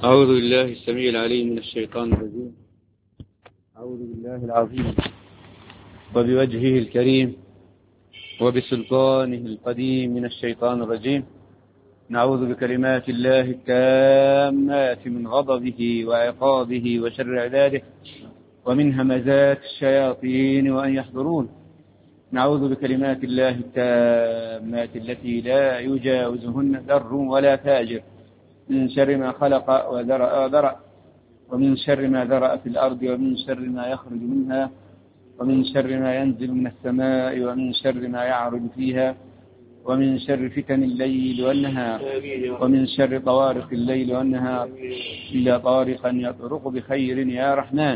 أعوذ بالله السميع العليم من الشيطان الرجيم. أعوذ بالله العظيم وبوجهه الكريم وبسلطانه القديم من الشيطان الرجيم. نعوذ بكلمات الله التامات من غضبه وعقابه وشر عباده ومن همزات الشياطين وأن يحضرون. نعوذ بكلمات الله التامات التي لا يجاوزهن بر ولا فاجر من شر ما خلق وذرأ ومن شر ما ذرأ في الأرض ومن شر ما يخرج منها ومن شر ما ينزل من السماء ومن شر ما يعرج فيها ومن شر فتن الليل والنهار ومن شر طوارق الليل والنهار إلا طارقا يطرق بخير يا رحمن.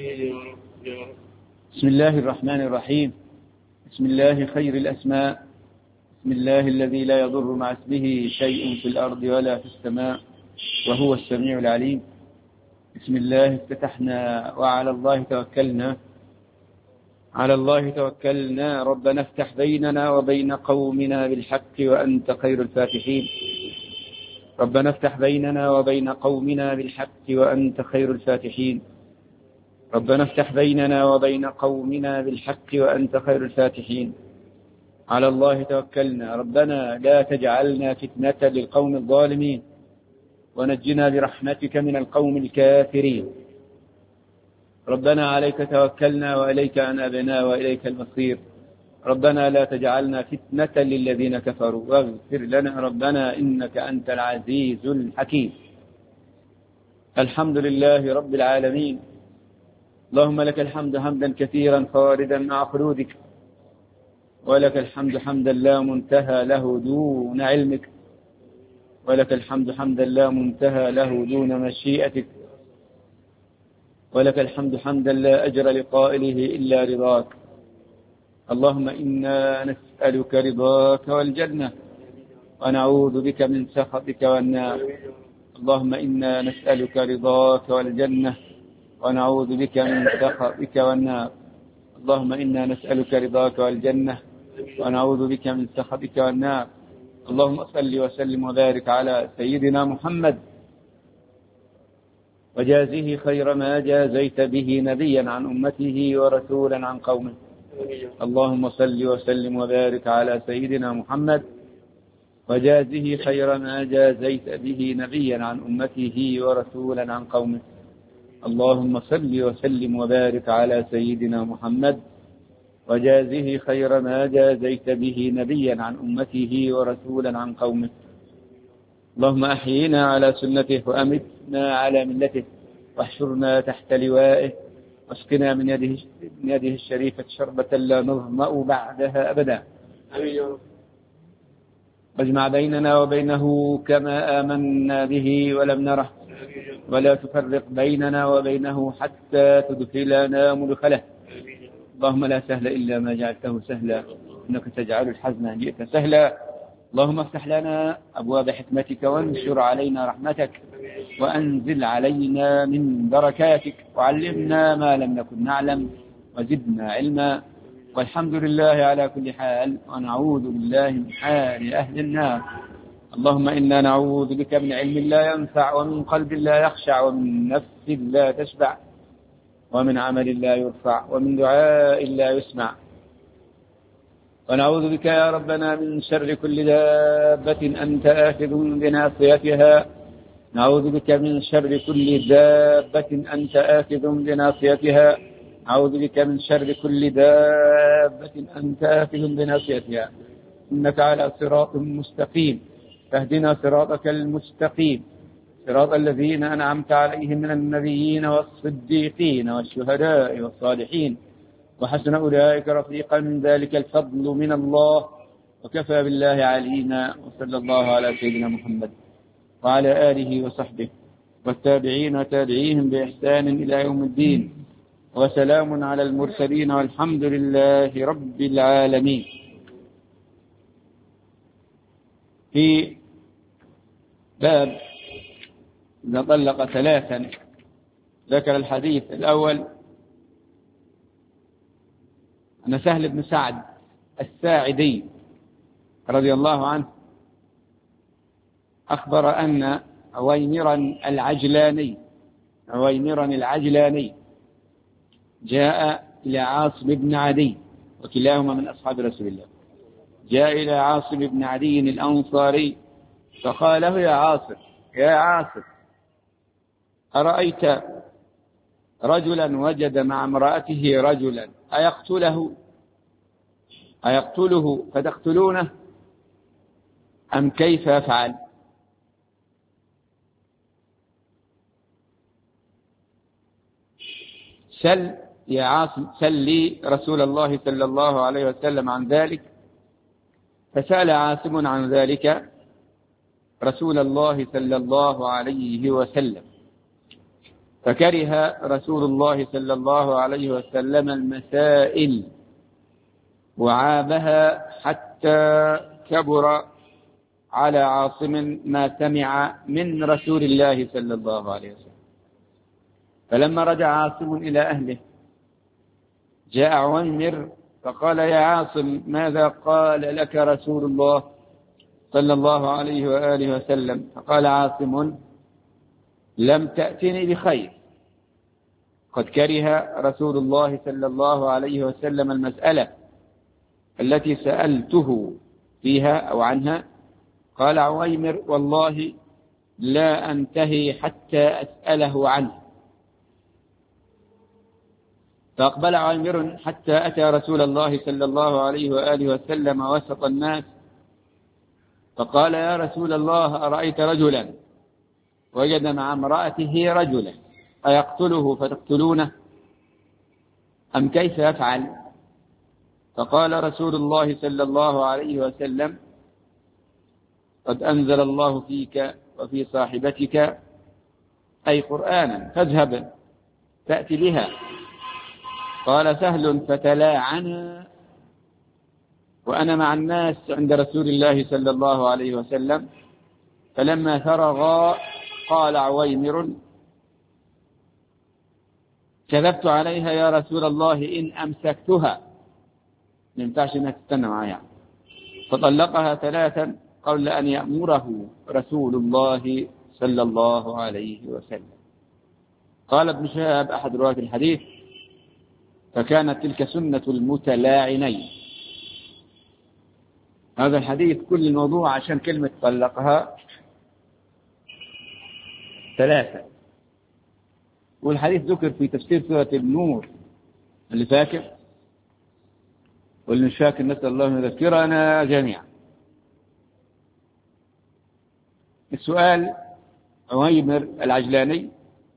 بسم الله الرحمن الرحيم. بسم الله خير الأسماء. بسم الله الذي لا يضر مع اسمه شيء في الأرض ولا في السماء وهو السميع العليم. بسم الله افتتحنا وعلى الله توكلنا. على الله توكلنا. ربنا افتح بيننا وبين قومنا بالحق وأنت خير الفاتحين. ربنا افتح بيننا وبين قومنا بالحق وأنت خير الفاتحين. ربنا افتح بيننا وبين قومنا بالحق وأنت خير الفاتحين. على الله توكلنا. ربنا لا تجعلنا فتنة للقوم الظالمين ونجنا برحمتك من القوم الكافرين. ربنا عليك توكلنا وإليك أنابنا وإليك المصير. ربنا لا تجعلنا فتنة للذين كفروا واغفر لنا ربنا إنك أنت العزيز الحكيم. الحمد لله رب العالمين. اللهم لك الحمد حمدا كثيرا خالدا مع خلودك، ولك الحمد حمدا لا منتهى له دون علمك، ولك الحمد حمدا لا منتهى له دون مشيئتك، ولك الحمد حمدا لا أجر لقائله إلا رضاك. اللهم إنا نسألك رضاك والجنة ونعوذ بك من سخطك والنار. اللهم إنا نسألك رضاك والجنة ونعوذ بك من سخطك والنار. اللهم إنا نسألك رضاك والجنة ونعوذ بك من سخطك والنار. اللهم صل وسلم وبارك على سيدنا محمد وجازه خير ما جازيت به نبيا عن أمته ورسولا عن قومه. اللهم صل وسلم وبارك على سيدنا محمد وجازه خير ما جازيت به نبيا عن أمته ورسولا عن قومه. اللهم صل وسلم وبارك على سيدنا محمد وجازه خير ما جازيت به نبيا عن أمته ورسولا عن قومه. اللهم أحيينا على سنته وأمتنا على ملته واحشرنا تحت لوائه واسقنا من يده الشريفة شربة لا نظمأ بعدها أبدا. واجمع بيننا وبينه كما آمنا به ولم نره، ولا تفرق بيننا وبينه حتى تدخلنا مدخله. اللهم لا سهل إلا ما جعلته سهلا، إنك تجعل الحزن إن جئت سهلا. اللهم افتح لنا أبواب حكمتك وانشر علينا رحمتك وأنزل علينا من بركاتك وعلمنا ما لم نكن نعلم وزدنا علما. والحمد لله على كل حال ونعوذ بالله من حال أهل النار. اللهم إنا نعوذ بك من علم لا ينفع ومن قلب لا يخشع ومن نفس لا تشبع ومن عمل لا يرفع ومن دعاء لا يسمع. ونعوذ بك يا ربنا من شر كل دابة أنت آخذ بناصيتها. نعوذ بك من شر كل دابة أنت آخذ بناصيتها. نعوذ بك من شر كل دابة أنت آخذ بناصيتها. إنك على صراط مستقيم، فاهدنا صراطك المستقيم، صراط الذين أنعمت عليهم من النبيين والصديقين والشهداء والصالحين وحسن أولئك رفيقا. ذلك الفضل من الله وكفى بالله عليما. وصلى الله على سيدنا محمد وعلى آله وصحبه والتابعين وتابعيهم بإحسان إلى يوم الدين. وسلام على المرسلين والحمد لله رب العالمين. في باب إذا طلق ثلاثا ذكر الحديث الأول أن سهل بن سعد الساعدي رضي الله عنه أخبر أن عويمرا العجلاني جاء إلى عاصم بن عدي، وكلاهما من أصحاب رسول الله. جاء إلى عاصم بن عدي الأنصاري فقال له: يا عاصم، أرأيت رجلا وجد مع امرأته رجلا أيقتله فتقتلونه أم كيف يفعل؟ سل يا عاصم، سل لي رسول الله صلى الله عليه وسلم عن ذلك. فسأل عاصم عن ذلك رسول الله صلى الله عليه وسلم، فكره رسول الله صلى الله عليه وسلم المسائل وعابها، حتى كبر على عاصم ما سمع من رسول الله صلى الله عليه وسلم. فلما رجع عاصم إلى أهله جاء عويمر فقال: يا عاصم، ماذا قال لك رسول الله صلى الله عليه وآله وسلم؟ فقال عاصم: لم تأتني بخير، قد كره رسول الله صلى الله عليه وسلم المسألة التي سألته فيها أو عنها. قال عويمر: والله لا أنتهي حتى أسأله عنه. فأقبل عويمر حتى أتى رسول الله صلى الله عليه وآله وسلم وسط الناس، فقال: يا رسول الله، أرأيت رجلا وجد مع امرأته رجلا أيقتله فتقتلونه أم كيف يفعل؟ فقال رسول الله صلى الله عليه وسلم: قد أنزل الله فيك وفي صاحبتك أي قرآنا، فاذهب تأتي بها. قال سهل: فتلاعنا وأنا مع الناس عند رسول الله صلى الله عليه وسلم. فلما فرغا قال عويمر: كذبت عليها يا رسول الله إن أمسكتها، ما ينفعش إنها تستنى معايا. فطلقها 3 قبل أن يأمره رسول الله صلى الله عليه وسلم. قال ابن شهاب أحد رواة الحديث: فكانت تلك سنة المتلاعنين. هذا الحديث كل الموضوع عشان كلمة طلقها 3. والحديث ذكر في تفسير سورة النور، اللي فاكر واللي مش فاكر نسأل الله أن يذكرنا جميعا. السؤال: عويمر العجلاني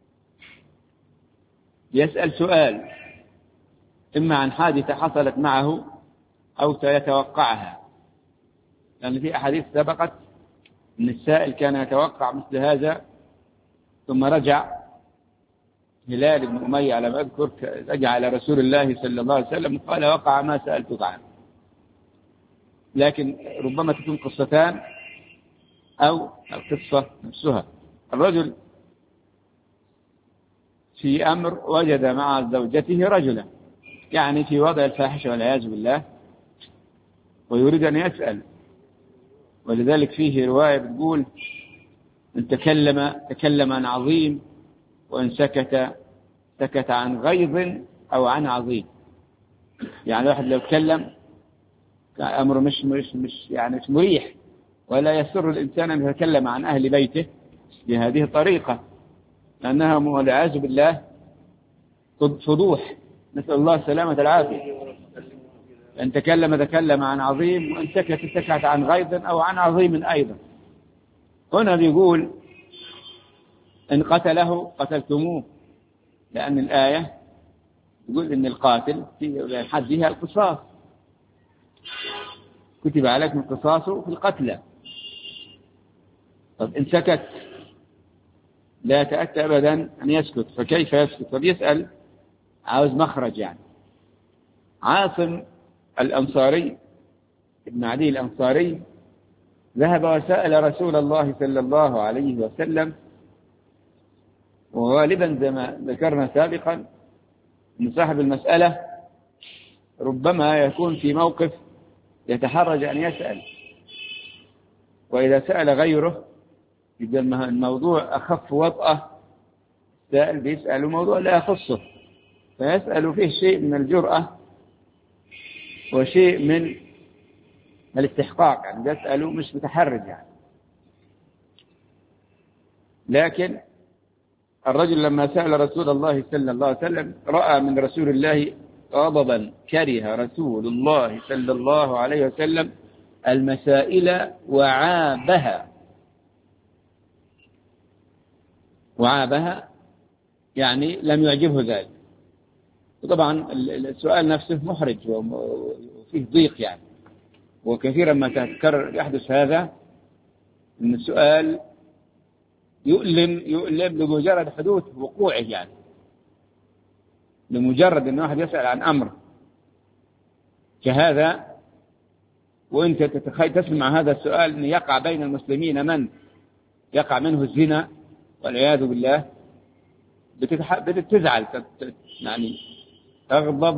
يسأل سؤال إما عن حادثة حصلت معه أو سيتوقعها، لأن في أحاديث سبقت أن السائل كان يتوقع مثل هذا، ثم رجع هلال بن أمية على ما أذكر، رجع على رسول الله صلى الله عليه وسلم قال: وقع ما سألتك عنه. لكن ربما تكون قصتان أو القصة نفسها. الرجل في أمر وجد مع زوجته رجلا، يعني في وضع الفاحشة والعياذ بالله، ويريد أن يسأل. ولذلك فيه رواية بتقول: إن تكلم عن عظيم، وإن سكت عن غيظ أو عن عظيم. يعني الواحد لو تكلم أمر مش مريح، ولا يسر الإنسان أن يتكلم عن أهل بيته بهذه الطريقة، لأنها والعياذ بالله فضوح، نسأل الله السلامة العافية. إن تكلم عن عظيم، وإن سكت عن غيظ أو عن عظيم أيضا. هنا بيقول: إن قتله قتلتموه، لأن الآية يقول إن القاتل في حدها القصاص، كتب عليكم القصاص في القتلى. طب إن سكت لا يتأتى أبدا أن يسكت، فكيف يسكت؟ فبيسأل، عاوز مخرج يعني. عاصم الأنصاري ابن عدي الأنصاري ذهب وسأل رسول الله صلى الله عليه وسلم، وغالبا زي ما ذكرنا سابقا أن صاحب المسألة ربما يكون في موقف يتحرج أن يسأل، وإذا سأل غيره يبقى الموضوع أخف وطأة، السائل بيسأل موضوع لا يخصه، فيسأل فيه شيء من الجرأة وشيء من الاستحقاق، يعني يسأل مش متحرج يعني. لكن الرجل لما سأل رسول الله صلى الله عليه وسلم رأى من رسول الله غضبا، كره رسول الله صلى الله عليه وسلم المسائل وعابها، يعني لم يعجبه ذلك. وطبعا السؤال نفسه محرج وفيه ضيق يعني، وكثيرا ما تذكر يحدث هذا، ان السؤال يؤلم لمجرد حدوث وقوعه، يعني لمجرد ان واحد يسأل عن امر كهذا وانت تسمع هذا السؤال ان يقع بين المسلمين من يقع منه الزنا والعياذ بالله، بتزعل يعني تغضب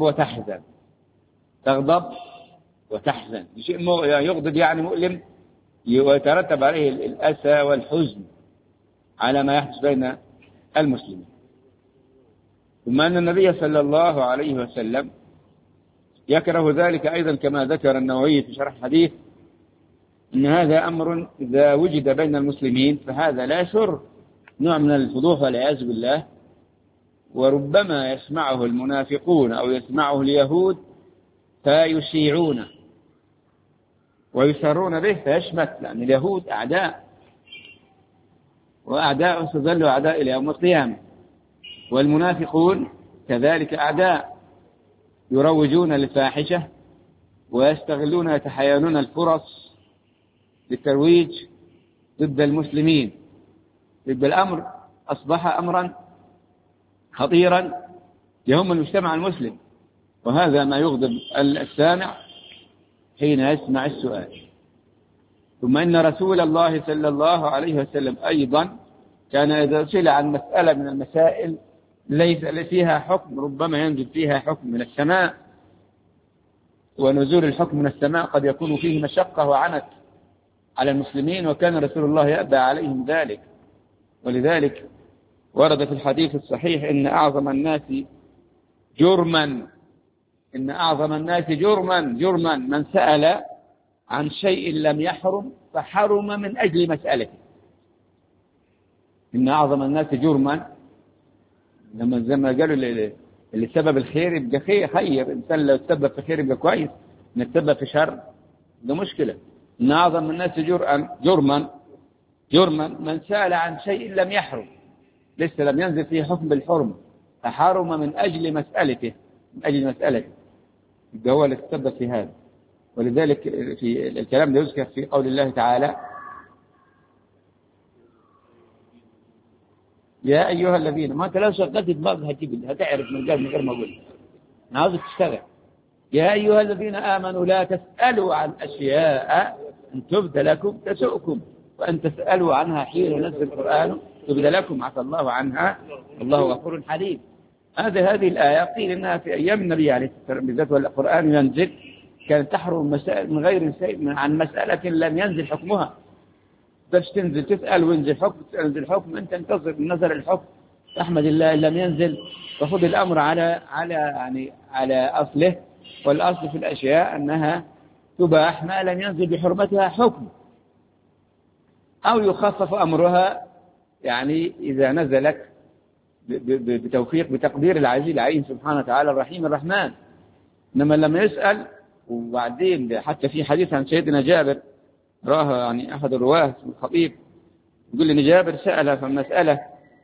وتحزن شيء يغضب يعني مؤلم، ويترتب عليه الأسى والحزن على ما يحدث بين المسلمين. ثم أن النبي صلى الله عليه وسلم يكره ذلك أيضا، كما ذكر النووي في شرح الحديث، أن هذا أمر إذا وجد بين المسلمين فهذا لا يسر، نوع من الفضوح والعياذ بالله، وربما يسمعه المنافقون أو يسمعه اليهود فيشيعونه ويسرون به فيشمت، لأن اليهود أعداء، وأعداء سيظلوا أعداء إلى يوم القيامة، والمنافقون كذلك أعداء يروجون للفاحشة ويستغلون يتحايلون الفرص للترويج ضد المسلمين. ضد الأمر أصبح أمرا خطيرا يهم المجتمع المسلم، وهذا ما يغضب السامع حين يسمع السؤال. ثم إن رسول الله صلى الله عليه وسلم أيضا كان إذا سئل عن مسألة من المسائل ليس فيها حكم، ربما ينزل فيها حكم من السماء، ونزول الحكم من السماء قد يكون فيه مشقة وعنت على المسلمين، وكان رسول الله يأبى عليهم ذلك. ولذلك ورد في الحديث الصحيح إن أعظم الناس جرما من سأل عن شيء لم يحرم فحرم من أجل مسألته. إن أعظم الناس جرما، لما زي ما قالوا اللي سبب الخير يبقى خير، إنسان لو تسبب في خير يبقى كويس، نتسبب في شر ده مشكلة. إن أعظم الناس جرما من سأل عن شيء لم يحرم، لسه لم ينزل فيه حكم بالحرم، فحرم من أجل مسألته، يبقى هو اللي تسبب في هذا. ولذلك في الكلام ده يذكر في قول الله تعالى: يا أيها الذين، ما أنت لو شغلت دماغك هتعرف من غير ما أقول، أنا عاوزك تشتغل. يا أيها الذين آمنوا لا تسألوا عن أشياء إن تبد لكم تسؤكم، وأن تسألوا عنها حين ينزل القرآن تبد لكم عفى الله عنها والله غفور حليم. هذه الآية قيل إنها في أيام النبي عليه الصلاة والسلام بالذات، والقرآن ينزل كانت تحرم مسائل من غير شيء عن مسألة لم ينزل حكمها. بس تنزل تسأل وينزل حكم، تنزل حكم، أنت انتظر نزل الحكم، أحمد الله لم ينزل، فخذ الأمر على أصله. والأصل في الأشياء أنها تباح ما لم ينزل بحرمتها حكم، أو يخفف أمرها، يعني إذا نزلت بتوفيق بتقدير العزيز العليم سبحانه وتعالى الرحيم الرحمن. إنما لما يسأل، وبعدين حتى في حديث عن سيدنا جابر راه يعني أحد الرواه الخطيب يقول لي جابر سأل فمسألة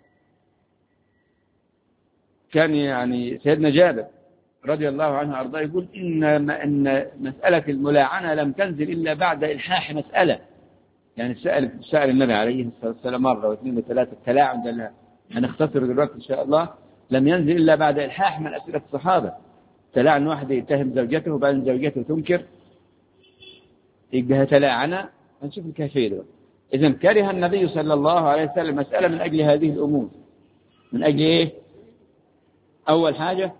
كان يعني سيدنا جابر رضي الله عنه أرضاه يقول إن مسألة الملاعنة لم تنزل إلا بعد إلحاح مسألة، يعني سأل النبي عليه الصلاة والسلام مرة واثنين وثلاثة، التلاعن ده هنختصر دلوقتي إن شاء الله، لم ينزل إلا بعد إلحاح من أسئلة الصحابة. تلاعن واحد يتهم زوجته وبعدين زوجته تنكر يبقى تلاعنة، هنشوف الكيفية دلوقتي. إذن كره النبي صلى الله عليه وسلم مسألة من أجل هذه الأمور. من أجل إيه؟ أول حاجة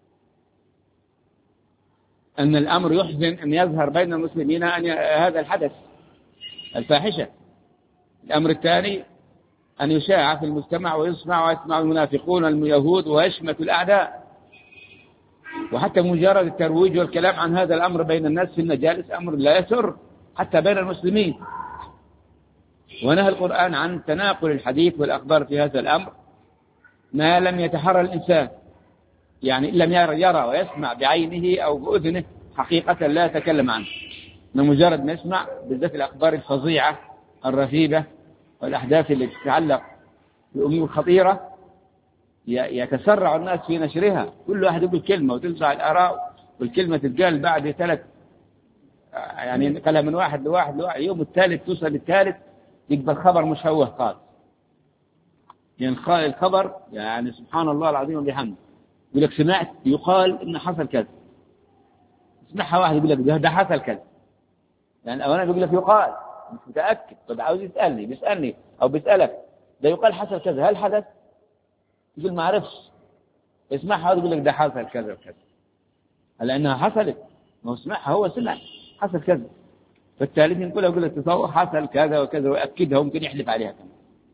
أن الأمر يحزن أن يظهر بين المسلمين أن هذا الحدث الفاحشة، الأمر الثاني أن يشاع في المجتمع ويسمع المنافقون واليهود ويشمت الأعداء. وحتى مجرد الترويج والكلام عن هذا الأمر بين الناس في المجالس أمر لا يسر حتى بين المسلمين. ونهى القرآن عن تناقل الحديث والأخبار في هذا الأمر ما لم يتحرى الإنسان، يعني لم يرى ويسمع بعينه أو بأذنه حقيقة لا يتكلم عنه. من مجرد ما يسمع بالذات الأخبار الفظيعة الرهيبة والأحداث التي تتعلق بأمور خطيرة يتسرع الناس في نشرها، كل واحد يقول كلمة وتنزع الآراء والكلمة تتقال بعد 3 يعني قالها من واحد لواحد يوم الثالث توصل للثالث يقبل خبر مشوه قال. يعني الخبر يعني سبحان الله العظيم وبحمده يقول لك سمعت يقال إن حصل كذا، اسمعها واحد يقول لك ده حصل كذا، يعني أولا يقول لك يقال مش متأكد، طب عاوز بيسألني أو بيسألك ده يقال حصل كذا، هل حدث؟ يقول ما عرفش، اسمعها يقول لك ده حصل كذا وكذا، لأنها حصلت، ما هو اسمعها هو سمع حصل كذا، فالثالث يقول لك تصور حصل كذا وكذا ويأكدها وممكن يحلف عليها كمان.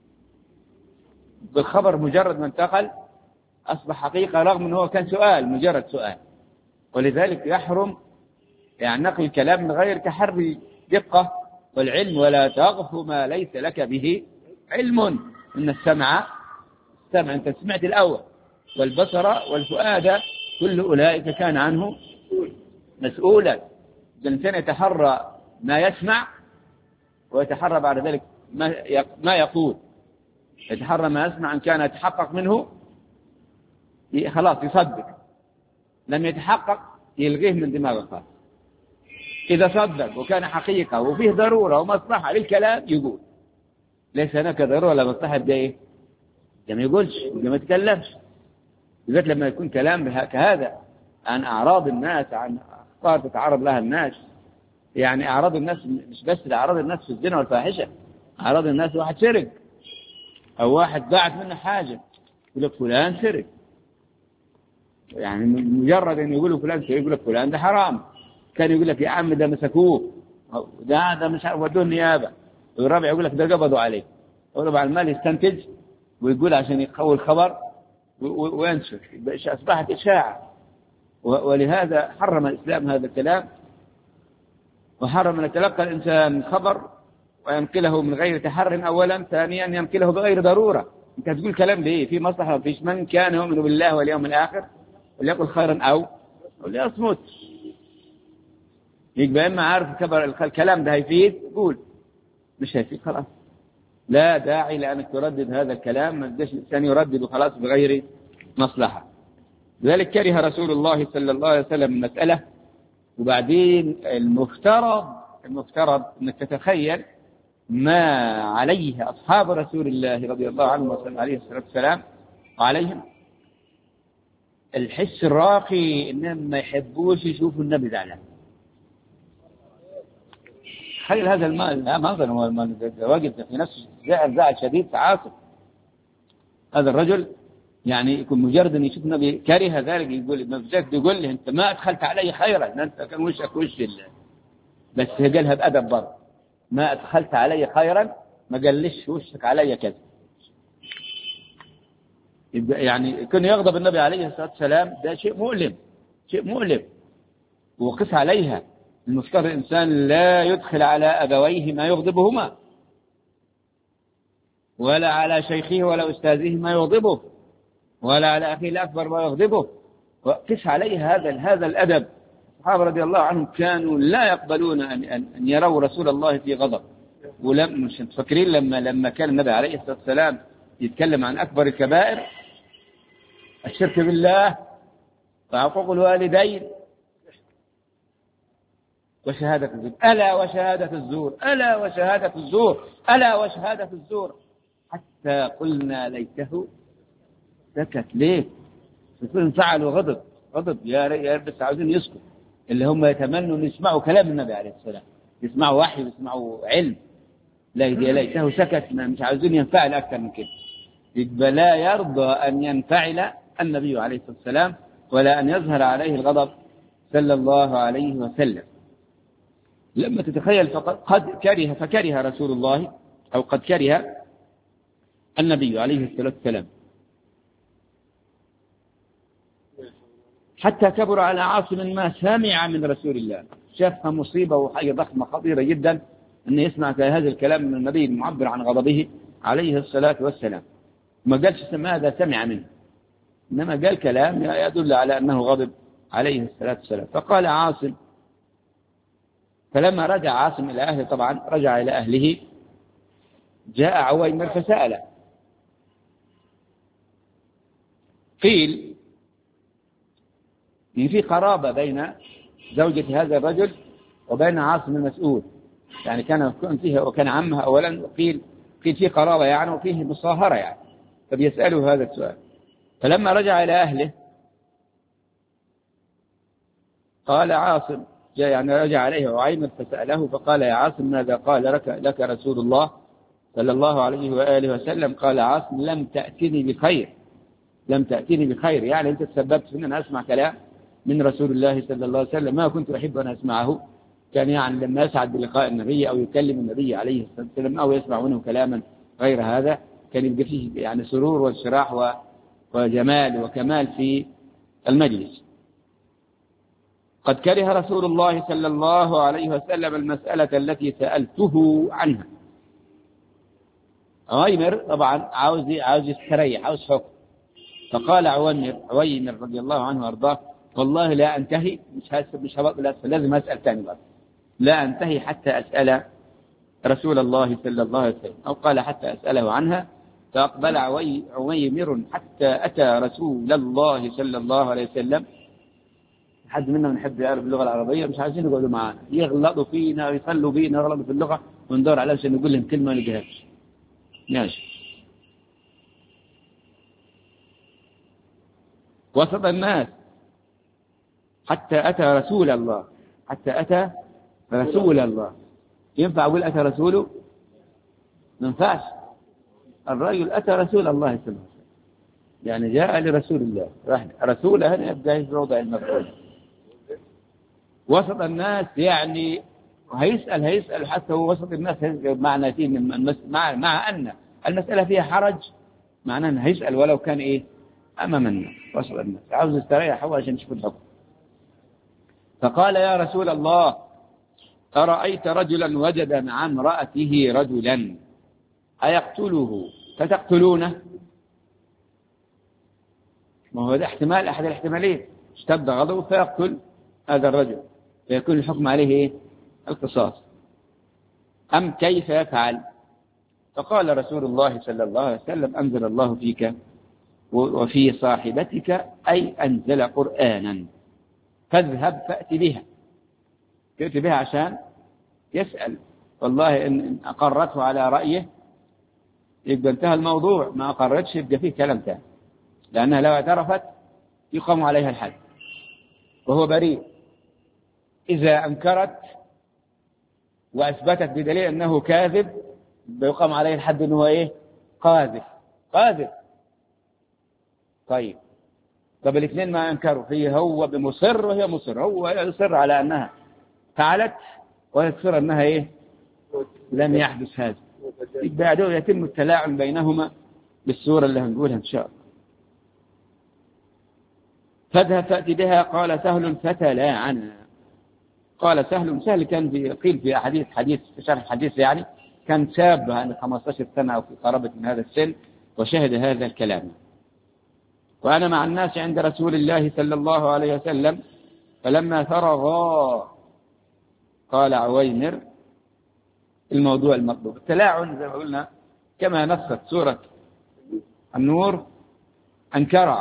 بالخبر مجرد ما انتقل أصبح حقيقة رغم أنه كان سؤال مجرد سؤال. ولذلك يحرم يعني نقل الكلام من غير تحري دقة والعلم، ولا تغف ما ليس لك به علم. إن السمع أنت سمعت الأول، والبصر والفؤاد كل أولئك كان عنه مسؤولا. الإنسان يتحرى ما يسمع ويتحرى بعد ذلك ما يقول، يتحرى ما يسمع إن كان يتحقق منه خلاص يصدق، لم يتحقق يلغيه من دماغه خلاص. إذا صدق وكان حقيقة وفيه ضرورة ومصلحة للكلام يقول، ليس هناك ضرورة ولا مصلحة بإيه ما يقولش ما يتكلمش. بالذات لما يكون كلام كهذا عن أعراض الناس، عن أخطار تتعرض لها الناس، يعني أعراض الناس مش بس أعراض الناس في الزنا والفاحشة، أعراض الناس واحد سرق أو واحد ضاعت منه حاجة يقول لك فلان سرق، يعني مجرد أن يقولوا فلان سرق يقول لك فلان ده حرام، كان يقول لك يا عم ده مسكوه، ده مش عارف ودوه النيابة، والرابع يقول لك ده قبضوا عليه، وربع المال يستنتج ويقول عشان يقوي الخبر وينشر، أصبحت إشاعة. ولهذا حرم الإسلام هذا الكلام، وحرم أن يتلقى الإنسان خبر وينقله من غير تحر أولا، ثانيا ينقله بغير ضرورة. أنت تقول كلام ليه في مصلحة فيش، من كان يؤمن بالله واليوم الآخر وليقل خيرا أو ليصمت. يبقى إما عارف الكلام ده هيفيد قول، مش هيفيد خلاص لا داعي لأنك تردد هذا الكلام، ما تقدرش الإنسان يردد خلاص بغير مصلحة. لذلك كره رسول الله صلى الله عليه وسلم المسألة. وبعدين المفترض أنك تتخيل ما عليه أصحاب رسول الله رضي الله عنهم وسلم عليه الصلاة والسلام وعليهم الحس الراقي إنهم ما يحبوش يشوفوا النبي زعلان. تخيل هذا المنظر، هو واجد في نفسه زعل شديد تعاصف. هذا الرجل يعني يكون مجرد أن يشوف النبي كره ذلك، يقول له أنت ما أدخلت علي خيرا، أنت كان وشك وش الله، بس قالها بأدب برضه، ما أدخلت علي خيرا، ما قالش وشك علي كذا. يعني كان يغضب النبي عليه الصلاة والسلام، ده شيء مؤلم وقس عليها. المفترض الإنسان لا يدخل على أبويه ما يغضبهما، ولا على شيخه ولا أستاذه ما يغضبه، ولا على أخيه الأكبر ما يغضبه، وقس عليه هذا الأدب. الصحابة رضي الله عنهم كانوا لا يقبلون أن يروا رسول الله في غضب. مش تفكرين لما كان النبي عليه الصلاة والسلام يتكلم عن أكبر الكبائر، الشرك بالله وعقوق الوالدين وشهادة الزور، ألا وشهادة الزور، ألا وشهادة الزور، ألا وشهادة الزور، حتى قلنا ليته سكت. ليه؟ يكون فعلوا غضب يا رب، بس عاوزين يسكت، اللي هم يتمنوا أن يسمعوا كلام النبي عليه السلام، يسمعوا وحي ويسمعوا علم. ليته سكت، مش عاوزين ينفعل أكثر من كده. يبقى لا يرضى أن ينفعل النبي عليه الصلاة والسلام ولا أن يظهر عليه الغضب صلى الله عليه وسلم. لما تتخيل فكره رسول الله أو قد كره النبي عليه الصلاة والسلام، حتى كبر على عاصم ما سمع من رسول الله، شافها مصيبة وحاجة ضخمة خطيرة جدا أن يسمع هذا الكلام من النبي المعبر عن غضبه عليه الصلاة والسلام. ما قالش ماذا سمع منه، إنما قال كلام يدل على أنه غضب عليه الصلاة والسلام. فقال عاصم، فلما رجع عاصم إلى أهله، طبعا رجع إلى أهله، جاء عويمر فسأله. قيل إن في قرابة بين زوجة هذا الرجل وبين عاصم المسؤول، يعني كان فيها وكان عمها أولا، قيل في قرابة يعني وفيه مصاهرة يعني، فبيسأله هذا السؤال. فلما رجع إلى أهله قال عاصم، جاء يعني رجع عليه عويمر فسأله فقال يا عاصم ماذا قال لك رسول الله صلى الله عليه وآله وسلم؟ قال عاصم لم تأتني بخير، لم تأتني بخير، يعني أنت تسببت في أن أنا أسمع كلام من رسول الله صلى الله عليه وسلم ما كنت أحب أن أسمعه. كان يعني لما يسعد بلقاء النبي أو يكلم النبي عليه الصلاة والسلام أو يسمع منه كلاما غير هذا كان يبقى فيه يعني سرور وانشراح وجمال وكمال في المجلس. قد كره رسول الله صلى الله عليه وسلم المسألة التي سألته عنها. عويمر طبعا عاوز يستريح، عاوز حكم. فقال عويمر رضي الله عنه وارضاه والله لا أنتهي، مش هبقى لازم أسأل ثاني بقى، لا أنتهي حتى أسأل رسول الله صلى الله عليه وسلم، أو قال حتى أسأله عنها. فأقبل عويمر حتى أتى رسول الله صلى الله عليه وسلم. حد منا بنحب يعرف اللغة العربية، مش عايزين يقعدوا معانا يغلطوا فينا ويصلوا بينا يغلطوا في اللغة وندور عليها عشان نقول لهم كلمة ما نلقاهاش. ماشي. وسط الناس حتى أتى رسول الله، حتى أتى رسول الله. ينفع أقول أتى رسوله؟ ما ينفعش. الرجل أتى رسول الله صلى الله عليه وسلم، يعني جاء لرسول الله، رسول هنا يبقى في وضع المفعول. وسط الناس يعني هيسأل حتى هو وسط الناس، معنى مع أن المسألة فيها حرج، معناه أنه هيسأل ولو كان إيه أمام الناس وسط الناس، عاوز يستريح هو عشان يشوف الحكم. فقال يا رسول الله أرأيت رجلا وجد مع امرأته رجلا أيقتله فتقتلونه؟ ما هو ده احتمال، أحد الاحتمالين، اشتد غضبه فيقتل هذا الرجل فيكون الحكم عليه إيه؟ القصاص، أم كيف يفعل؟ فقال رسول الله صلى الله عليه وسلم أنزل الله فيك وفي صاحبتك أي أنزل قرآنا فاذهب فأتي بها. تأتي بها عشان يسأل، والله إن أقرته على رأيه يبقى انتهى الموضوع، ما أقرتش يبقى فيه كلام ثاني، لأنها لو اعترفت يقام عليها الحد وهو بريء. إذا أنكرت وأثبتت بدليل أنه كاذب يقام عليه الحد أنه إيه؟ قاذف. طيب الاثنين ما أنكروا، هو بمصر وهي مصر، هو يصر على أنها فعلت ويصر أنها إيه؟ لم يحدث هذا، بعده يتم التلاعن بينهما بالصورة اللي هنقولها إن شاء الله. فاذهب فأتي بها. قال سهل فتلاعنا. قال سهل كان قيل في حديث في شرح حديث يعني كان شاب عن 15 سنة أو في قرابة من هذا السن وشهد هذا الكلام. وأنا مع الناس عند رسول الله صلى الله عليه وسلم فلما فرغا قال عويمر الموضوع المطلوب. التلاعن زي ما قلنا كما نصت سورة النور أنكر،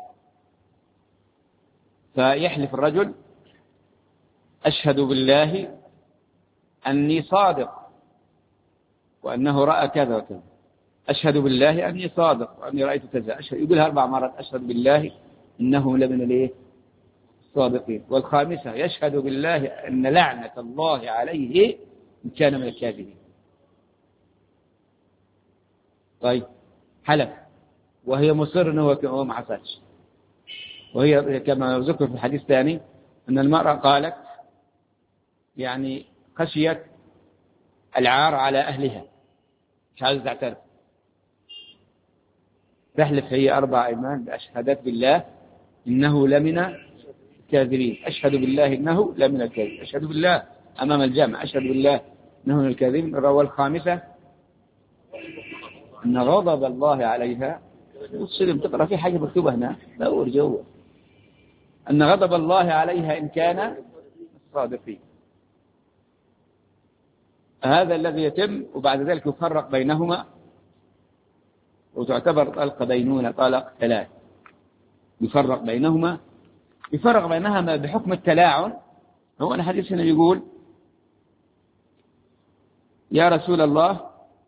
فيحلف الرجل أشهد بالله أني صادق وأنه رأى كذا وكذا، أشهد بالله أني صادق وأني رأيت كذا، يقولها 4 مرات، أشهد بالله إنه لمن الصادقين. والخامسة يشهد بالله أن لعنة الله عليه إن كان من الكاذبين. طيب حلف وهي مصر أنه هو ما حصلش، وهي كما ذكر في الحديث الثاني أن المرأة قالت يعني خشيت العار على أهلها مش عايز تعترف. تحلف هي 4 أيمان بأشهدت بالله إنه لمن الكاذبين. أشهد بالله إنه لمن الكاذبين. أشهد بالله أمام الجامع. أشهد بالله إنه من الكاذبين. والخامسة أن غضب الله عليها. والسلم تقرأ في حاجة مكتوبة هنا دور جوه. أن غضب الله عليها إن كان الصادقين. هذا الذي يتم، وبعد ذلك يفرق بينهما وتعتبر طلقة بينونة طلاق 3. يفرق بينهما، يفرق بينهما بحكم التلاعن. هو الحديث هنا يقول يا رسول الله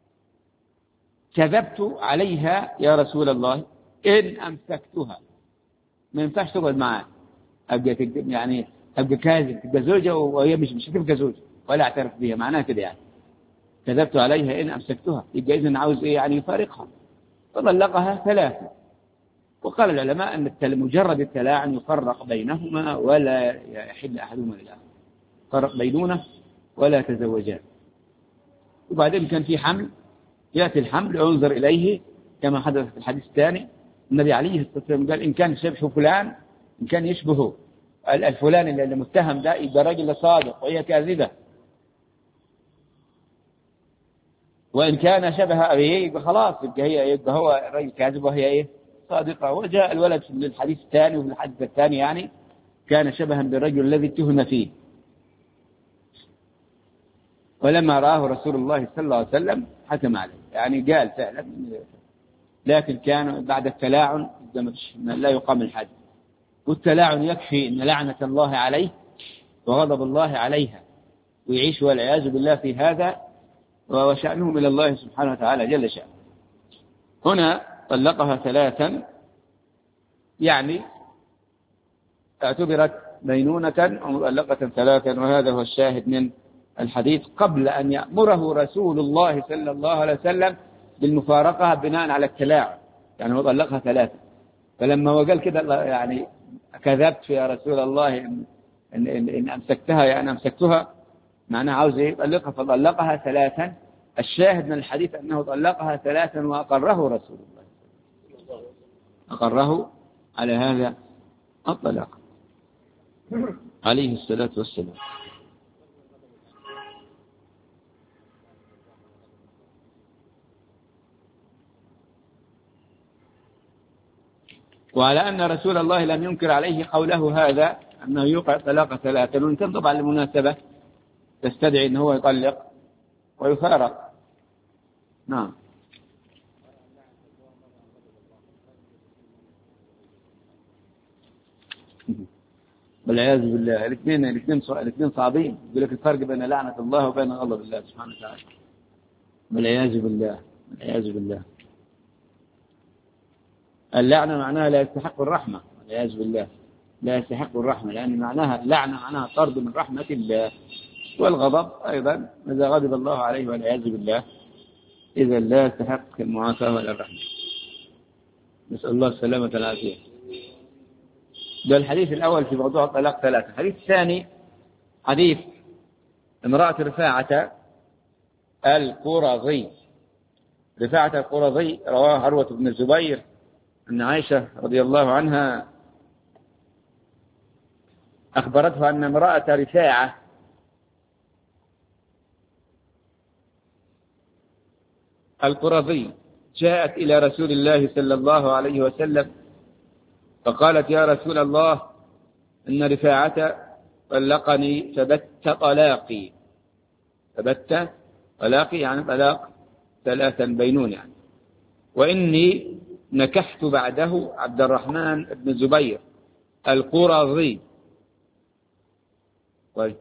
كذبت عليها يا رسول الله إن أمسكتها. ما ينفعش تقعد معاه يعني أبقى كاذب، تبقى زوجة وهي مش هتبقى زوجة ولا اعترف بها، معناها كده يعني كذبت عليها إن أمسكتها. يبقى إذن عاوز إيه يعني؟ يفارقها. فطلقها 3. وقال العلماء أن مجرد التلاعن يفرق بينهما ولا يحل أحدهما للآخر. فرق بينونه ولا تزوجان. وبعدين كان في حمل، يأتي الحمل ينظر إليه كما حدث في الحديث الثاني. النبي عليه الصلاة والسلام قال إن كان يشبه فلان، إن كان يشبهه الفلان اللي متهم ده يبقى رجل صادق وهي كاذبة، وإن كان شبه أبيه يبقى خلاص يبقى هو رجل كاذب وهي إيه؟ صادقة. وجاء الولد في الحديث الثاني، وفي الحديث الثاني يعني كان شبها بالرجل الذي اتهم فيه. ولما رآه رسول الله صلى الله عليه وسلم حكم عليه، يعني قال فعلا، لكن كان بعد التلاعن لا يقام الحد. والتلاعن يكفي أن لعنة الله عليه وغضب الله عليها، ويعيش والعياذ بالله في هذا، وشأنهم إلى الله سبحانه وتعالى جل شأنه. هنا طلقها 3 يعني اعتبرت بينونة ومطلقة 3، وهذا هو الشاهد من الحديث قبل أن يأمره رسول الله صلى الله عليه وسلم بالمفارقة بناء على التلاعن. يعني هو طلقها 3، فلما هو قال كده يعني كذبت يا رسول الله إن أمسكتها يعني أمسكتها، معناه عاوز إيه؟ طلقها. فطلقها 3. الشاهد من الحديث أنه طلقها 3 وأقره رسول الله، أقره على هذا الطلاق عليه الصلاة والسلام. وعلى أن رسول الله لم ينكر عليه قوله هذا أنه يوقع طلاق 3، وإن كان طبعا المناسبة تستدعي أنه يطلق ويفارق. نعم. والعياذ بالله. الاثنين صعبين. يقول لك الفرق بين لعنة الله وبين غضب الله سبحانه وتعالى. والعياذ بالله. والعياذ بالله. اللعنة معناها لا يستحق الرحمة، والعياذ بالله لا يستحق الرحمة، لأن معناها اللعنة معناها طرد من رحمة الله. والغضب أيضا إذا غضب الله عليه والعياذ بالله إذا لا يستحق المعافاة ولا الرحمة. نسأل الله السلامة والعافية. ده الحديث الأول في موضوع الطلاق 3. الحديث الثاني حديث امرأة رفاعة القرظي. رفاعة القرظي رواه عروة بن الزبير أن عائشة رضي الله عنها أخبرته أن امرأة رفاعة القرظي جاءت إلى رسول الله صلى الله عليه وسلم فقالت يا رسول الله إن رفاعة طلقني فبت طلاقي. فبت طلاقي يعني طلاق 3 بينون يعني. وإني نكحت بعده عبد الرحمن بن الزبير القرظي. طيب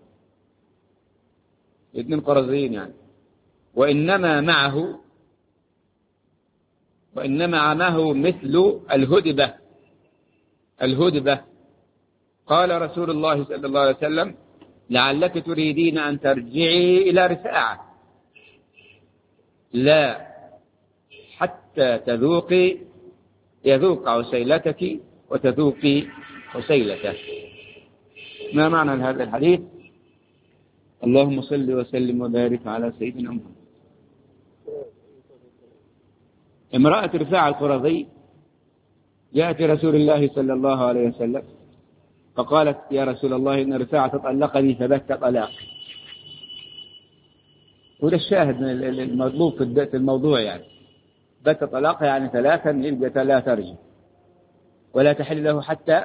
2 قرظيين يعني. وإنما معه مثل الهدبة. قال رسول الله صلى الله عليه وسلم لعلك تريدين أن ترجعي إلى رفاعة، لا حتى يذوق عسيلتك وتذوقي عسيلته. ما معنى هذا الحديث؟ اللهم صل وسلم وبارك على سيدنا محمد. امرأة رفاعة القرظي جاءت رسول الله صلى الله عليه وسلم فقالت يا رسول الله إن رفاعة طلقني فبت طلاق. وده الشاهد من المطلوب في الموضوع، يعني بت طلاق يعني ثلاثا يبقى لا ترجع ولا تحل له حتى،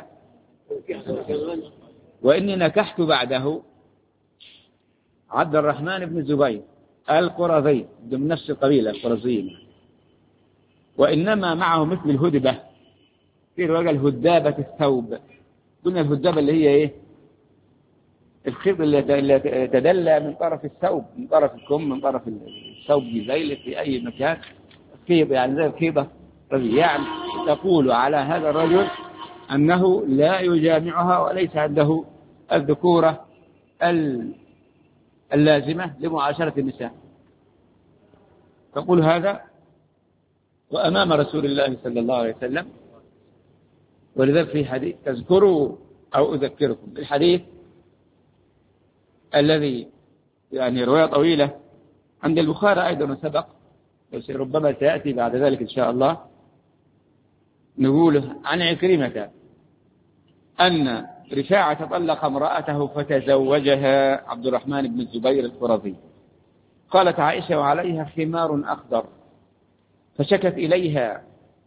وإني نكحت بعده عبد الرحمن بن الزبير القرظي من نفس القبيلة القرظيين، وإنما معه مثل الهدبة، في رواية الهدابة الثوب. قلنا الهدابة اللي هي إيه؟ الخيط اللي تدلى من طرف الثوب، من طرف الكم، من طرف الثوب بذيل في أي مكان، خيط يعني زي الخيطة. يعني تقول على هذا الرجل أنه لا يجامعها وليس عنده الذكورة اللازمة لمعاشرة النساء، تقول هذا وأمام رسول الله صلى الله عليه وسلم. ولذلك في حديث تذكروا أو أذكركم بالحديث الذي يعني رواية طويلة عند البخاري أيضا سبق، بس ربما سيأتي بعد ذلك إن شاء الله. نقول عن عكرمة أن رفاعة طلق امرأته فتزوجها عبد الرحمن بن الزبير القرظي. قالت عائشة وعليها خمار أخضر فشكت إليها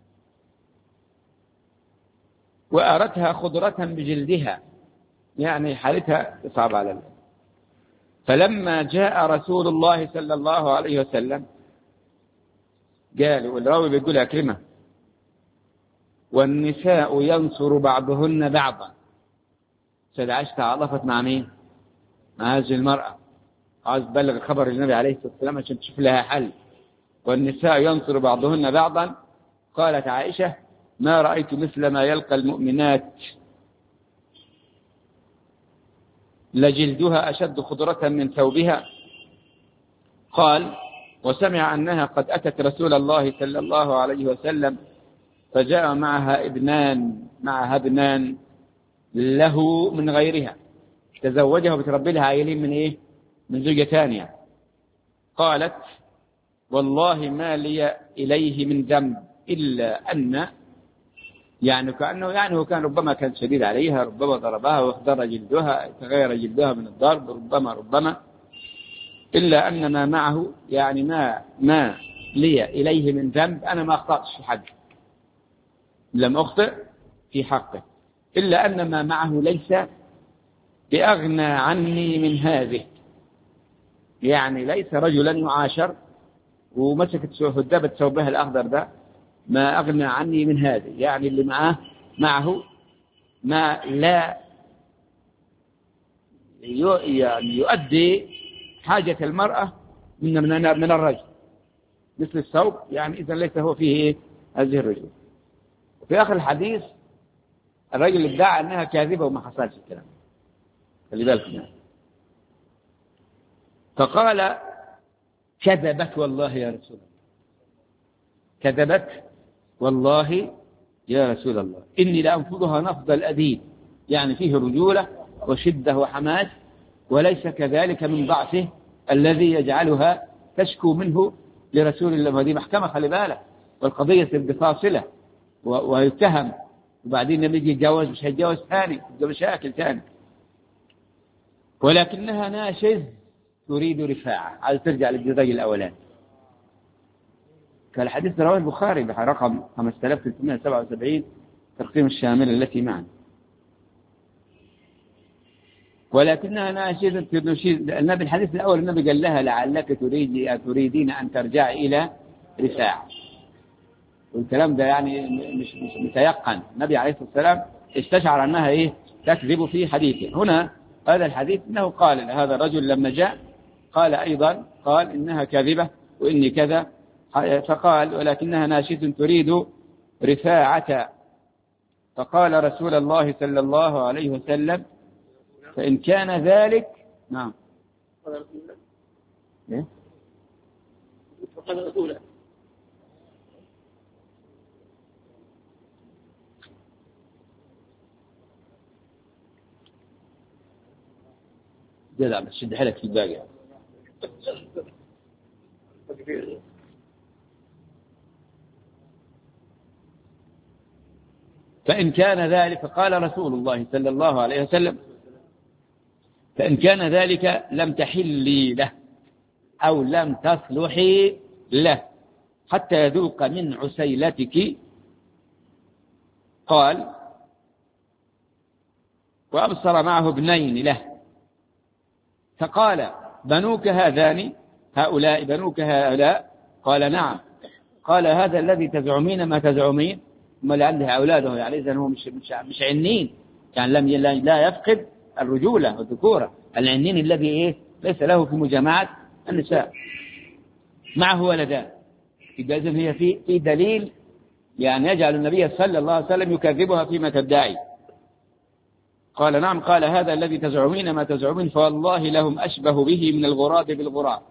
وأرتها خضرة بجلدها، يعني حالتها صعبة على الله. فلما جاء رسول الله صلى الله عليه وسلم قال، والراوي بيقول عكرمة والنساء ينصر بعضهن بعضا. سيدة عائشة تعاطفت مع مين؟ مع هذه المرأة، عايز تبلغ خبر النبي عليه الصلاة والسلام عشان تشوف لها حل. والنساء ينصر بعضهن بعضا. قالت عائشة ما رأيت مثل ما يلقى المؤمنات لجلدها أشد خضرة من ثوبها. قال وسمع أنها قد أتت رسول الله صلى الله عليه وسلم فجاء معها ابنان له من غيرها، تزوجها وبتربي لها عائلين من إيه؟ من زوجة ثانية. قالت والله ما لي إليه من ذنب إلا أن، يعني كأنه يعني هو كان ربما كان شديد عليها، ربما ضربها واخضر جلدها، تغير جلدها من الضرب، ربما إلا أن ما معه، يعني ما لي إليه من ذنب، أنا ما أخطأت في حقه، لم أخطئ في حقه، إلا أن ما معه ليس بأغنى عني من هذه، يعني ليس رجلا يعاشر ومسكت هدابة ثوبها الأخضر ده، ما أغنى عني من هذه، يعني اللي معه ما لا يعني يؤدي حاجة المرأة من الرجل مثل الثوب، يعني إذا ليس هو فيه هذه الرجل. وفي آخر الحديث الرجل ادعى أنها كاذبة وما حصلش الكلام، خلي بالكم يعني. فقال كذبت والله يا رسول الله، كذبت والله يا رسول الله إني لأنفضها نفض الأديب، يعني فيه رجولة وشدة وحماس، وليس كذلك من ضعفه الذي يجعلها تشكو منه لرسول الله. وهذه محكمة خلي بالك، والقضية تبقى فاصلة ويتهم، وبعدين لما يجي يتجوز مش هيتجوز ثاني، تبقى مشاكل ثاني. ولكنها ناشز تريد رفاعة، عايز ترجع للجزء الأولاني. كالحديث رواه البخاري برقم 5377 تقسيم الشاملة التي معنا. ولكنها ناشزة النبي الحديث الأول النبي قال لها لعلك تريدين أن ترجع إلى رفاعة، والكلام ده يعني مش متيقن. النبي عليه الصلاة والسلام استشعر أنها إيه تكذب في حديثه. هنا هذا الحديث أنه قال هذا الرجل لما جاء قال أيضا قال إنها كاذبة وإني كذا، فقال ولكنها ناشز تريد رفاعة. فقال رسول الله صلى الله عليه وسلم فإن كان ذلك. نعم. إيه؟ فقال رسوله جدع بس شد حيلك في الباقي. فإن كان ذلك، قال رسول الله صلى الله عليه وسلم: فإن كان ذلك لم تحلي له أو لم تصلحي له حتى يذوق من عسيلتك. قال: وأبصر معه ابنين له، فقال: بنوك هذان، هؤلاء بنوك هؤلاء؟ قال: نعم. قال: هذا الذي تزعمين ما تزعمين؟ ما اللي عنده أولاده، يعني إذن هو مش عنين، يعني لا يفقد الرجولة والذكورة، العنين الذي إيه ليس له في مجامعة النساء، معه ولدان. يبقى إذن هي في دليل يعني يجعل النبي صلى الله عليه وسلم يكذبها فيما تدعي. قال: نعم. قال: هذا الذي تزعمين ما تزعمين فوالله لهم أشبه به من الغراب بالغراب.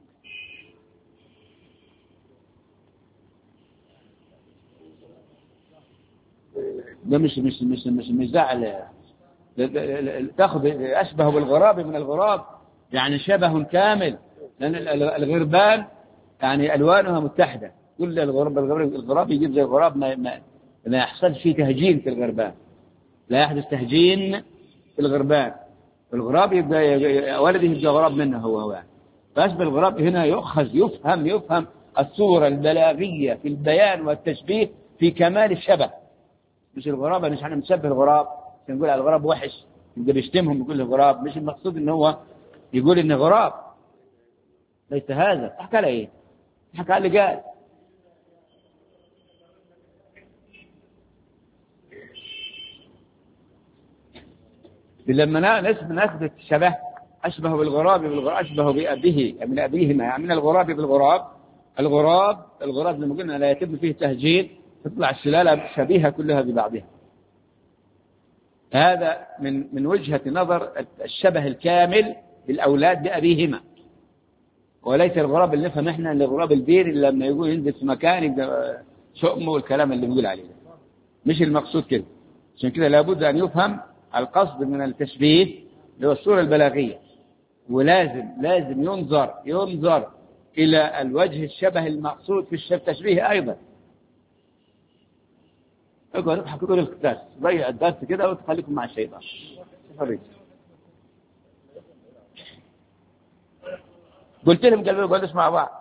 ده مش زعل، تأخذ أشبه بالغراب من الغراب، يعني شبه كامل، لأن الغربان يعني ألوانها متحدة، كل الغراب يجيب زي الغراب، ما يحصل فيه تهجين في الغربان، لا يحدث تهجين في الغربان. الغراب يبقى ولده يبقى غراب منه هو يعني. فأشبه الغراب هنا يفهم الصورة البلاغية في البيان والتشبيه في كمال الشبه. مش الغراب مش احنا نشبه الغراب نقول على الغراب وحش، يبقى بيشتمهم يقول الغراب، مش المقصود ان هو يقول ان غراب، ليس هذا. احكي على ايه؟ احكي على اللي قال. لما نثبت الشبه، أشبه بالغراب أشبه بأبيه من أبيهما، يعني من الغراب بالغراب. الغراب لما قلنا لا يتم فيه تهجين، تطلع السلالة شبيهة كلها ببعضها. هذا من وجهة نظر الشبه الكامل بالأولاد بأبيهما، وليس الغراب اللي نفهم احنا اللي غراب البير اللي لما يقول ينزل في مكان يبقى شؤمه والكلام اللي بيقول عليه، مش المقصود كده. عشان كده لابد أن يفهم القصد من التشبيه اللي هو الصورة البلاغية، ولازم ينظر إلى الوجه الشبه المقصود في التشبيه أيضا. اقعد اضحك طول الدرس، ضيع الدرس كده وتخليكم مع الشيطان. قلت لهم قالوا لي مع بعض.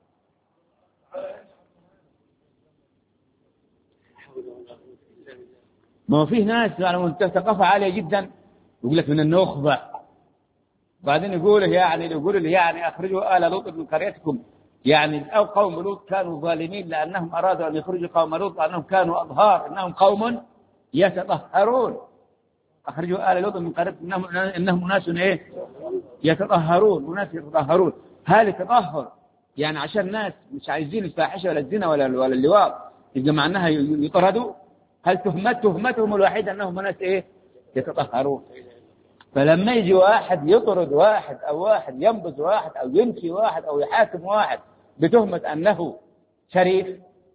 ما هو فيه ناس يعني ثقافة عالية جدا يقول لك من النخبة، بعدين يقول يعني أخرجوا آل لوط من قريتكم، يعني أو قوم لوط كانوا ظالمين لأنهم أرادوا أن يخرجوا قوم لوط لأنهم كانوا أظهار، إنهم قوم يتطهرون. أخرجوا آل لوط من قريتكم إنهم أناس إيه يتطهرون، أناس يتطهرون. هل التطهر يعني عشان ناس مش عايزين الفاحشة ولا الزنا ولا اللواط يبقى معناها يطردوا؟ هل تهمتهم الوحيدة أنهم ناس إيه يتطهرون؟ فلما يجي واحد يطرد واحد أو واحد ينبذ واحد أو ينفي واحد أو يحاكم واحد بتهمة أنه شريف،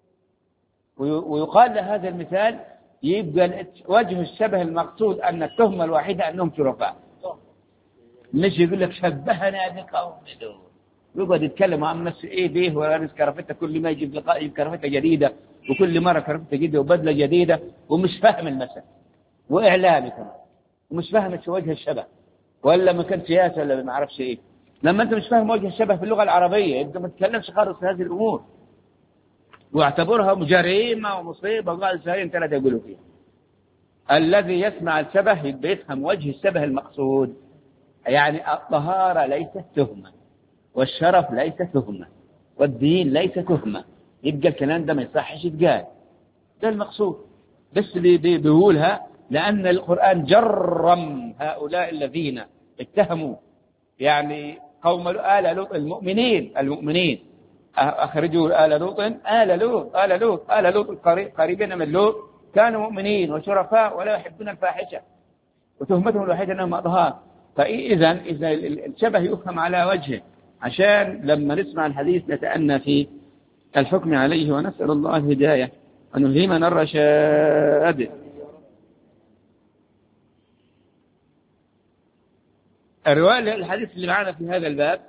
ويقال لهذا المثال، يبقى وجه الشبه المقصود أن التهمة الوحيدة أنهم شرفاء، مش يقول لك شبهنا بقوم دول، يقعد يتكلم عن نفسه إيه بيه ولابس كرافته، كل ما يجيب لقاء يجيب كرافته جديدة، وكل مرة كرافته جديدة وبدلة جديدة، ومش فاهم المثل، وإعلامي كمان، ومش فاهم وجه الشبه، ولا ما كان سياسة ولا ما أعرفش إيه. لما أنت مش فاهم وجه الشبه في اللغة العربية أنت ما تتكلمش خالص في هذه الأمور، واعتبرها جريمة ومصيبة وقال سهلين ثلاثة يقولوا فيها. الذي يسمع الشبه يبقى يفهم وجه الشبه المقصود، يعني الطهارة ليست تهمة، والشرف ليس تهمة، والدين ليس تهمة، يبقى الكلام ده ما يصحش يتقال، ده المقصود. بس بيقولها لأن القرآن جرم هؤلاء الذين اتهموا يعني قوم آل لوط المؤمنين أخرجوا آل لوط قريبين من لوط كانوا مؤمنين وشرفاء ولا يحبون الفاحشة، وتهمتهم الوحيدة أنهم أطهار. فإذا الشبه يفهم على وجهه، عشان لما نسمع الحديث نتأنى في الحكم عليه، ونسأل الله الهداية أن يلهمنا الرشاد. الرواية الحديث اللي معنا في هذا الباب: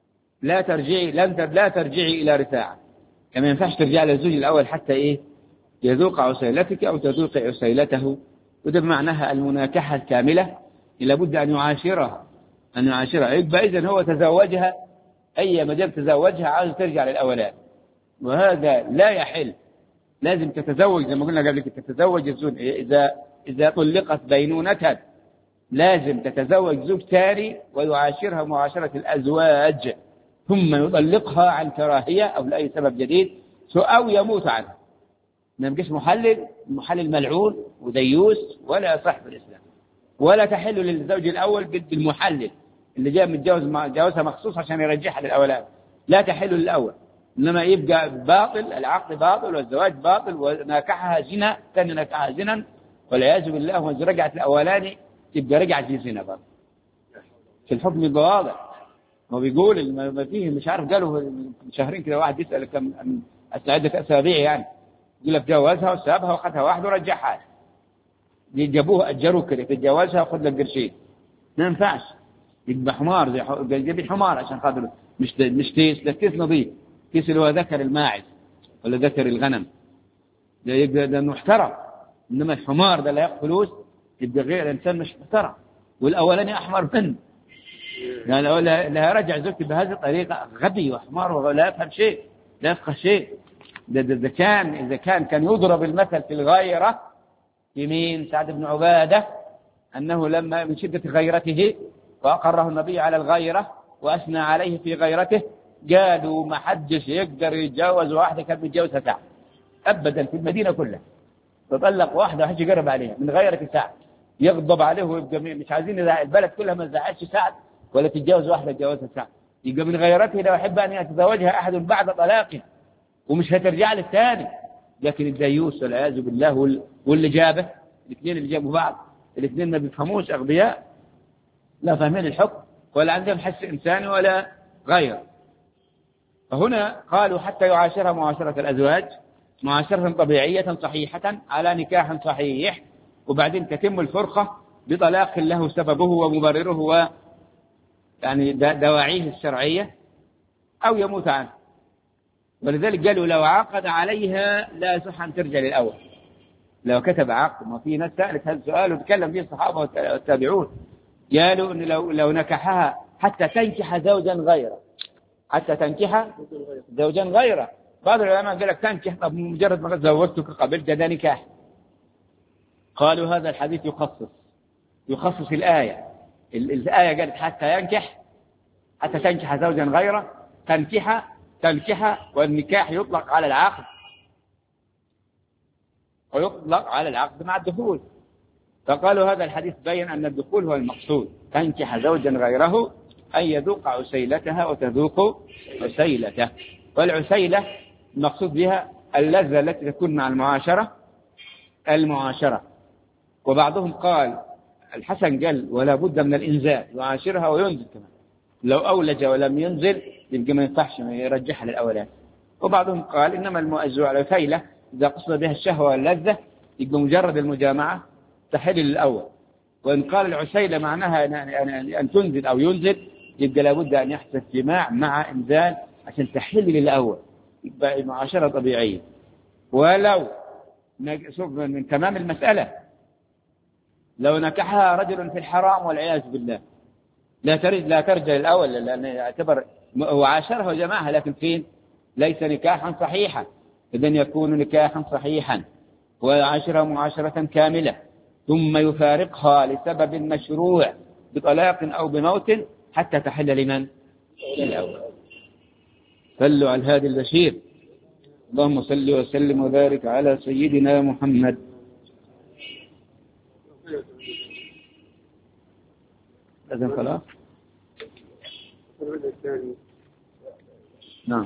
لا ترجعي إلى رفاعة، كما ينفعش ترجع للزوج الأول حتى إيه يذوق عسيلتك أو تذوق عسيلته. وده بمعناها المناكحة الكاملة، لابد أن يعاشرها يبقى إذن هو تزوجها، أي مجال تزوجها عاوز ترجع للأولاد، وهذا لا يحل. لازم تتزوج زي ما قلنا قبل كده، تتزوج الزوج إذا طلقت بينونة لازم تتزوج زوج ثاني ويعاشرها معاشرة الأزواج، ثم يطلقها عن كراهية أو لأي سبب جديد أو يموت عنها. ما يبقاش محلل ملعون وديوس ولا صح في الإسلام، ولا تحل للزوج الأول بالمحلل اللي جاء جوازها مخصوص عشان يرجعها للأولاد، لا تحل للأول، إنما يبقى باطل، العقد باطل والزواج باطل، وناكحها زنا، ثاني ناكحها زنا والعياذ بالله، وإذا رجعت الأولاني تبقى رجعت في زنا برضه. في الحكم يبقى واضح. ما بيقول ما فيه مش عارف، قالوا شهرين كده واحد يسأل كم عدة أسابيع يعني، يقول لك جوزها وسابها وأخذها واحد ورجعها، جابوه أجروه كده تتجوزها وخذ لك قرشين، ما ينفعش. يبقى حمار جابي حمار عشان خاطر مش تيس، ده كيس نظيف، كيس اللي هو ذكر الماعز ولا ذكر الغنم، ده يبقى ده محترم. إنما الحمار ده اللي ياخذ فلوس يبقى غير إنسان مش محترم. والأولاني أحمر منه، يعني لا رجع زوجتي بهذه الطريقة غبي وحمار ولا يفهم شيء، لا يفقه شيء. إذا كان يضرب المثل في الغيرة في مين؟ سعد بن عبادة، أنه لما من شدة غيرته وأقره النبي على الغيرة وأثنى عليه في غيرته، قالوا ما حدش يقدر يتجوز واحدة كان متجوزها سعد أبدا في المدينة كلها، تطلق واحدة وحش يقرب عليها من غيرة سعد، يغضب عليه ويبقى مش عايزين البلد كلها ما تزعلش سعد ولا تتجوز واحدة تجوزها سعد، يبقى من غيرته لو يحب أن يتزوجها أحد بعد طلاقه ومش هترجع للثاني. لكن الديوس والعياذ بالله واللي جابه، الاثنين اللي جابوا بعض، الاثنين ما بيفهموش، أغبياء لا فاهمين الحكم ولا عندهم حس إنساني ولا غير. فهنا قالوا حتى يعاشرها معاشرة الأزواج معاشرة طبيعية صحيحة على نكاح صحيح، وبعدين تتم الفرقة بطلاق له سببه ومبرره يعني دواعيه الشرعية أو يموت عنه. ولذلك قالوا لو عقد عليها لا يصح أن ترجع للأول. لو كتب عقد، ما في ناس سألت هذا السؤال وتكلم فيه الصحابة والتابعون، قالوا إن لو نكحها حتى تنكح زوجا غيره، حتى تنكح زوجا غيره. بعض العلماء قال لك تنكح، طب مجرد ما زوجتك قبل ده نكاح. قالوا هذا الحديث يخصص الآية. الآية قالت حتى ينكح، حتى تنكح زوجا غيره، تنكح، والنكاح يطلق على العقد ويطلق على العقد مع الدخول. فقالوا هذا الحديث بين أن الدخول هو المقصود، تنكح زوجا غيره أن يذوق عسيلتها وتذوق عسيلته. والعسيلة المقصود بها اللذة التي تكون مع المعاشرة. وبعضهم قال، الحسن قال ولا بد من الإنزال، يعاشرها وينزل كمان، لو أولج ولم ينزل يبقى ما ينفعش يرجحها للأولاد. وبعضهم قال إنما العسيلة إذا قصد بها الشهوة واللذة يبقى مجرد المجامعة تحل للأول. وإن قال العسيلة معناها أن تنزل أو ينزل يبقى لابد أن يحدث جماع مع إنزال عشان تحل للأول، يبقى معاشرة طبيعية. ولو من تمام المسألة لو نكحها رجل في الحرام والعياذ بالله لا ترجع للأول، لأن يعتبر وعاشرها وجماعها، لكن فين؟ ليس نكاحا صحيحا. إذن يكون نكاحا صحيحا ويعاشرها معاشرة كاملة، ثم يفارقها لسبب مشروع بطلاق أو بموت حتى تحل لمن؟ للأول. صلوا على الهادي البشير. اللهم صل وسلم وبارك على سيدنا محمد. أذن خلاص؟ نعم.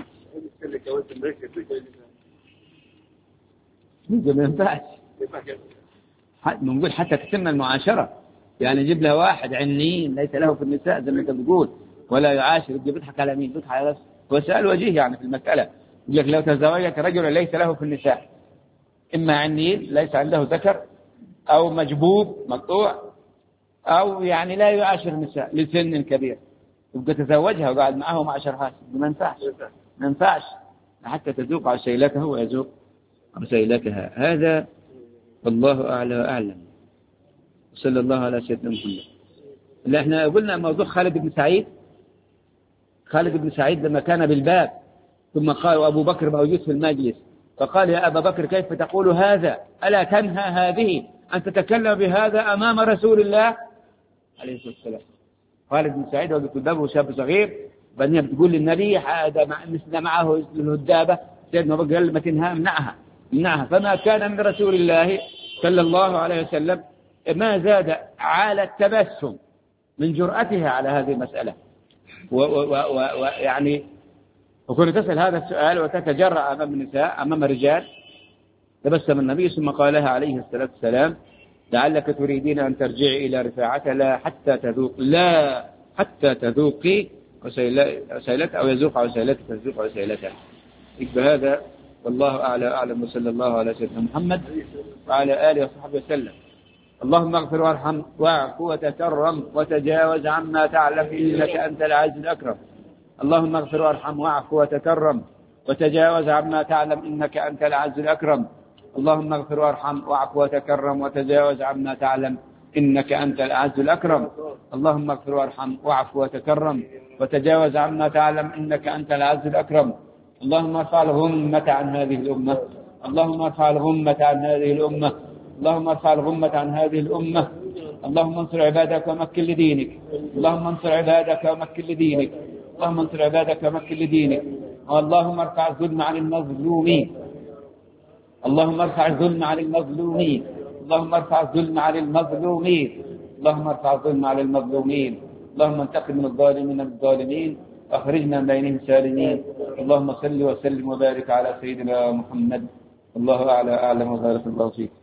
ما ينفعش. نقول حتى تتم المعاشرة، يعني يجيب لها واحد عنين ليس له في النساء زي ما انت بتقول، ولا يعاشر، يجي بيضحك على مين؟ بيضحك على نفسه. هو سؤال وجيه يعني في المسألة، يقول لك لو تزوجت رجلا ليس له في النساء، إما عنين ليس عنده ذكر، أو مجبوب مقطوع، أو يعني لا يعاشر النساء لسن كبير، يبقى تزوجها وقعد معه ما عاشرهاش، ما ينفعش حتى تذوق عسيلته ويذوق رسيلتها. هذا والله أعلى وأعلم. صلى الله على سيدنا محمد. اللي احنا قلنا موضوع خالد بن سعيد. خالد بن سعيد لما كان بالباب ثم قال وأبو بكر موجود في المجلس فقال يا أبا بكر كيف تقول هذا؟ ألا تنهى هذه أن تتكلم بهذا أمام رسول الله عليه الصلاة والسلام. خالد بن سعيد وقت في الباب وشاب صغير بنيه بتقول للنبي هذا مثل معه الهدابة. سيدنا أبو بكر قال ما تنهى امنعها. فما كان من رسول الله صلى الله عليه وسلم ما زاد على التبسم من جرأتها على هذه المسألة. ويعني وكنت تسأل هذا السؤال وتتجرأ أمام النساء أمام الرجال. تبسم النبي ثم قال لها عليه الصلاة والسلام لعلك تريدين أن ترجعي إلى رفاعة لا حتى تذوقي عسيلته أو يذوق عسيلته تذوق عسيلته. يبقى هذا والله أعلى أعلم. وصلى الله على سيدنا محمد وعلى آله وصحبه وسلم. اللهم اغفر وارحم واعف وتكرم وتجاوز عما تعلم إنك أنت العزيز الأكرم. اللهم اغفر وارحم واعف وتكرم وتجاوز عما تعلم إنك أنت العزيز الأكرم. اللهم اغفر وارحم واعف وتكرم وتجاوز عما تعلم إنك أنت الأعز الأكرم. اللهم اغفر وارحم واعف وتكرم وتجاوز عما تعلم إنك أنت الأعز الأكرم. اللهم ارفع الغمة عن هذه الأمة. اللهم ارفع الغمة عن هذه الأمة. اللهم ارفع الغمة عن هذه الأمة. اللهم انصر عبادك ومكن لدينك. اللهم انصر عبادك ومكن لدينك. اللهم انصر عبادك ومكن لدينك. اللهم ارفع الظلم عن المظلومين. اللهم ارفع الظلم عن المظلومين. اللهم ارفع الظلم عن المظلومين. اللهم ارفع الظلم عن المظلومين. اللهم انتقم من الظالمين واخرجنا من بينهم سالمين. اللهم صل وسلم وبارك على سيدنا محمد. الله أعلى أعلم وبارك الله فيك.